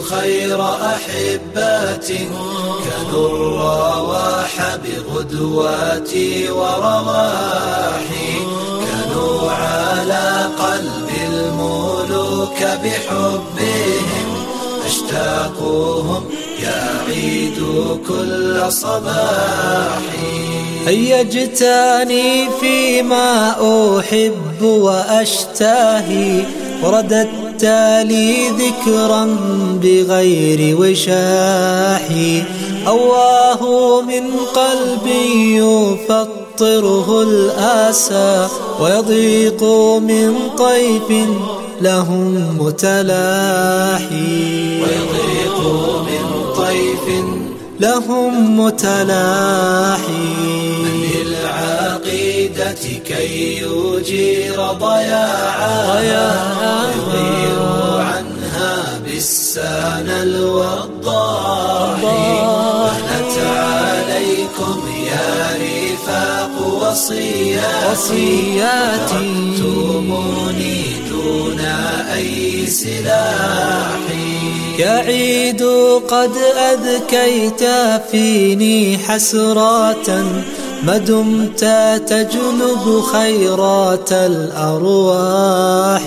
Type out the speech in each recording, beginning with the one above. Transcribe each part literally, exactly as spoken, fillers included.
خير أحبات كانوا الرواح بغدواتي ورواحي كانوا على قلب الملوك بحبهم أشتاقهم يا عيد كل صباحي هيجتني فيما أحب وأشتهي ورددت لي ذكرا بغير وشاحي أواه من قلبي يفطره الآسى ويضيق من طيف لهم متلاحي ويضيق من طيف لهم متلاحي من للعقيدة كي يجير ضياعها يغير عنها بالسان الوضاح بنت عليكم يا رفاق وصياتي أخذتموني دون أي سلاح يا عيد قد أذكيت فيني حسرة ما دمت تجلب خيرات الأرواح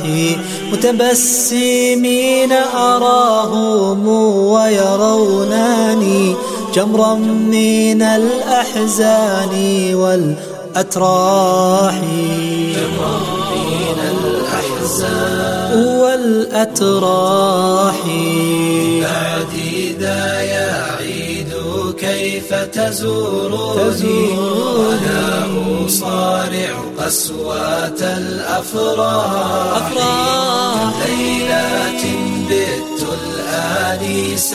متبسمين أراهم ويرونني جمرا من الأحزان والأتراح والأتراح بعدي ذا يا عيد كيف تزورني وأنا أصارع قسوة الأفراح ليلات بت الآنيس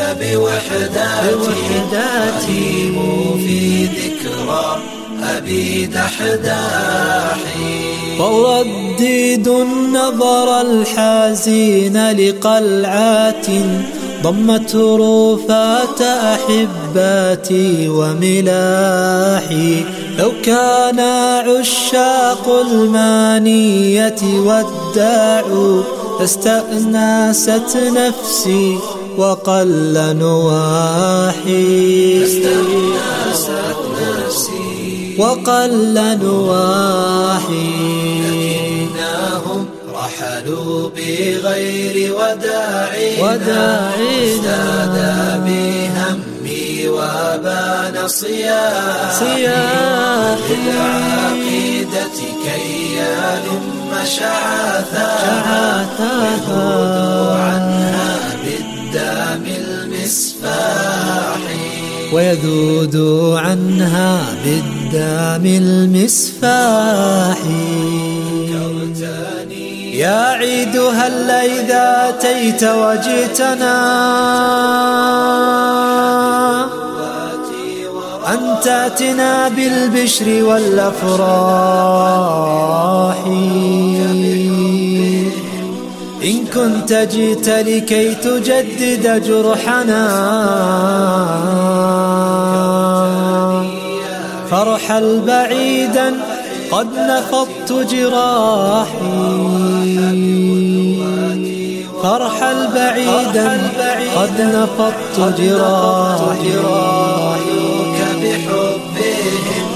بوحداتي في ذكرى أبي دحداحي وأردد النظر الحزين لقلعات ضمت رفات أحباتي وملاحي لو كان عشاق المانية وداعوا لاستأنست نفسي وقل نواحي وقل نواحي لكنهم رحلوا بغير وداع ازداد بهمي وبان صياحي للعقيدة كي يلم شعاثها ويذود عنها بالدم المسفاحي ويذود عنها بالدم المسفاحي يا عيد هل إذا أتيت وجئتنا أن تأتنا بالبشر والأفراح إن كنت جئت لكي تجدد جرحنا فارحل بعيدا قد نفضت جراحي فارحل بعيدا قد نفضت جراحي بحبهم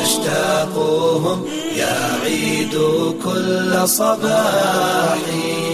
أشتاقهم يا عيد كل صباحي